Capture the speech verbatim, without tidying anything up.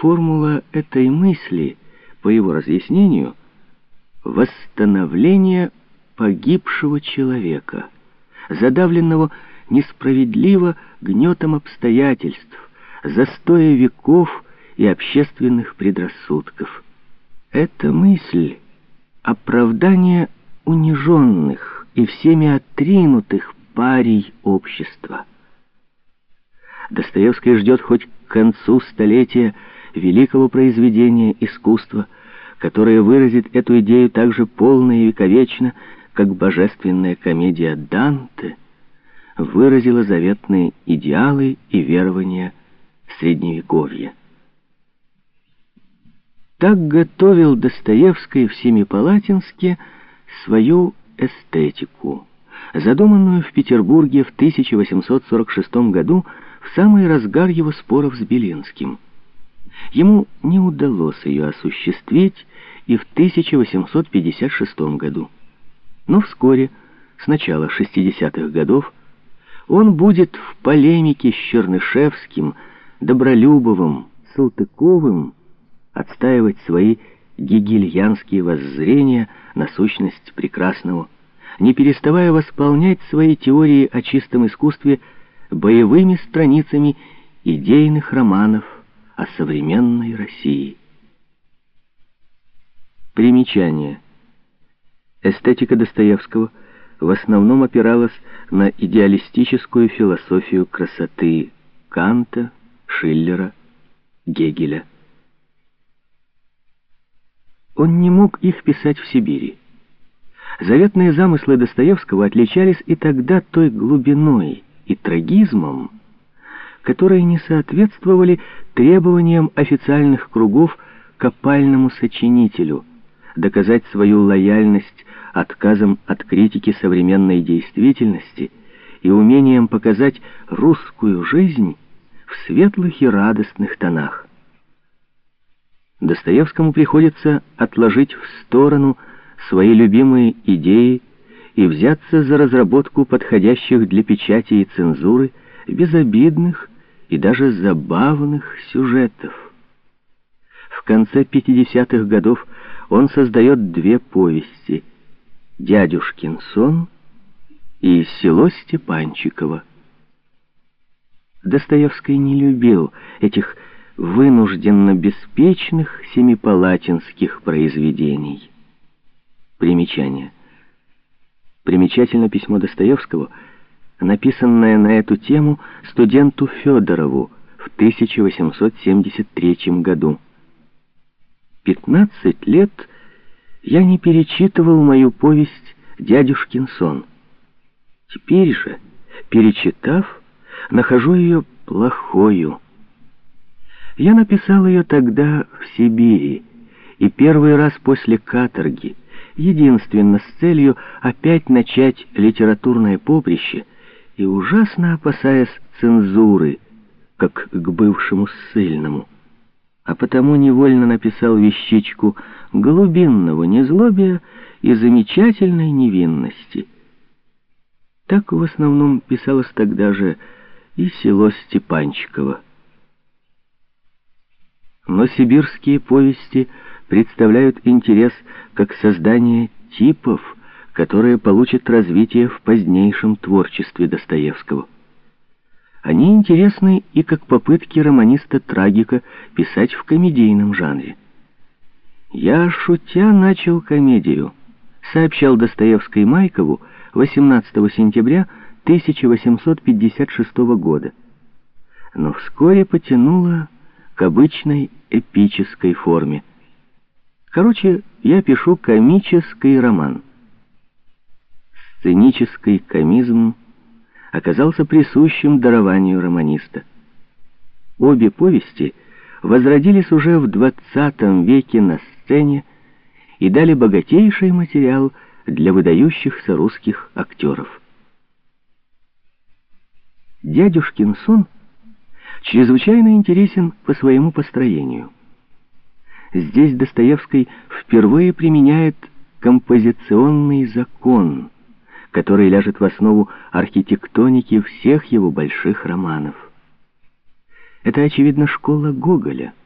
формула этой мысли, по его разъяснению, восстановление погибшего человека, задавленного несправедливо гнетом обстоятельств, застоя веков и общественных предрассудков. Эта мысль — оправдание униженных и всеми отринутых парий общества. Достоевский ждет хоть к концу столетия великого произведения искусства, которое выразит эту идею так же полно и вековечно, как божественная комедия Данте выразила заветные идеалы и верования Средневековья. Так готовил Достоевский в Семипалатинске свою эстетику, задуманную в Петербурге в тысяча восемьсот сорок шестом году в самый разгар его споров с Белинским. Ему не удалось ее осуществить и в тысяча восемьсот пятьдесят шестом году. Но вскоре, с начала шестидесятых годов, он будет в полемике с Чернышевским, Добролюбовым, Салтыковым отстаивать свои гегельянские воззрения на сущность прекрасного, не переставая восполнять свои теории о чистом искусстве боевыми страницами идейных романов о современной России. Примечание. Эстетика Достоевского в основном опиралась на идеалистическую философию красоты Канта, Шиллера, Гегеля. Он не мог их писать в Сибири. Заветные замыслы Достоевского отличались и тогда той глубиной и трагизмом, которые не соответствовали требованиям официальных кругов к опальному сочинителю, доказать свою лояльность отказом от критики современной действительности и умением показать русскую жизнь в светлых и радостных тонах. Достоевскому приходится отложить в сторону свои любимые идеи и взяться за разработку подходящих для печати и цензуры безобидных и даже забавных сюжетов. В конце пятидесятых годов он создает две повести «Дядюшкин сон» и «Село Степанчиково». Достоевский не любил этих вынужденно беспечных семипалатинских произведений. Примечание. Примечательно письмо Достоевского, написанное на эту тему студенту Федорову в тысяча восемьсот семьдесят третьем году. «Пятнадцать лет я не перечитывал мою повесть «Дядюшкин сон». Теперь же, перечитав, нахожу ее плохою. Я написал ее тогда в Сибири, и первый раз после каторги, единственно с целью опять начать литературное поприще и ужасно опасаясь цензуры, как к бывшему ссыльному. А потому невольно написал вещичку глубинного незлобия и замечательной невинности. Так в основном писалось тогда же и «Село Степанчиково». Но сибирские повести представляют интерес как создание типов, которые получат развитие в позднейшем творчестве Достоевского. Они интересны и как попытки романиста-трагика писать в комедийном жанре. «Я, шутя, начал комедию», — сообщал Достоевский Майкову восемнадцатого сентября тысяча восемьсот пятьдесят шестого года, но вскоре потянуло к обычной эпической форме. Короче, я пишу комический роман. Сценический комизм оказался присущим дарованию романиста. Обе повести возродились уже в двадцатом веке на сцене и дали богатейший материал для выдающихся русских актеров. «Дядюшкин сон» чрезвычайно интересен по своему построению. Здесь Достоевский впервые применяет композиционный закон, который ляжет в основу архитектоники всех его больших романов. Это, очевидно, школа Гоголя.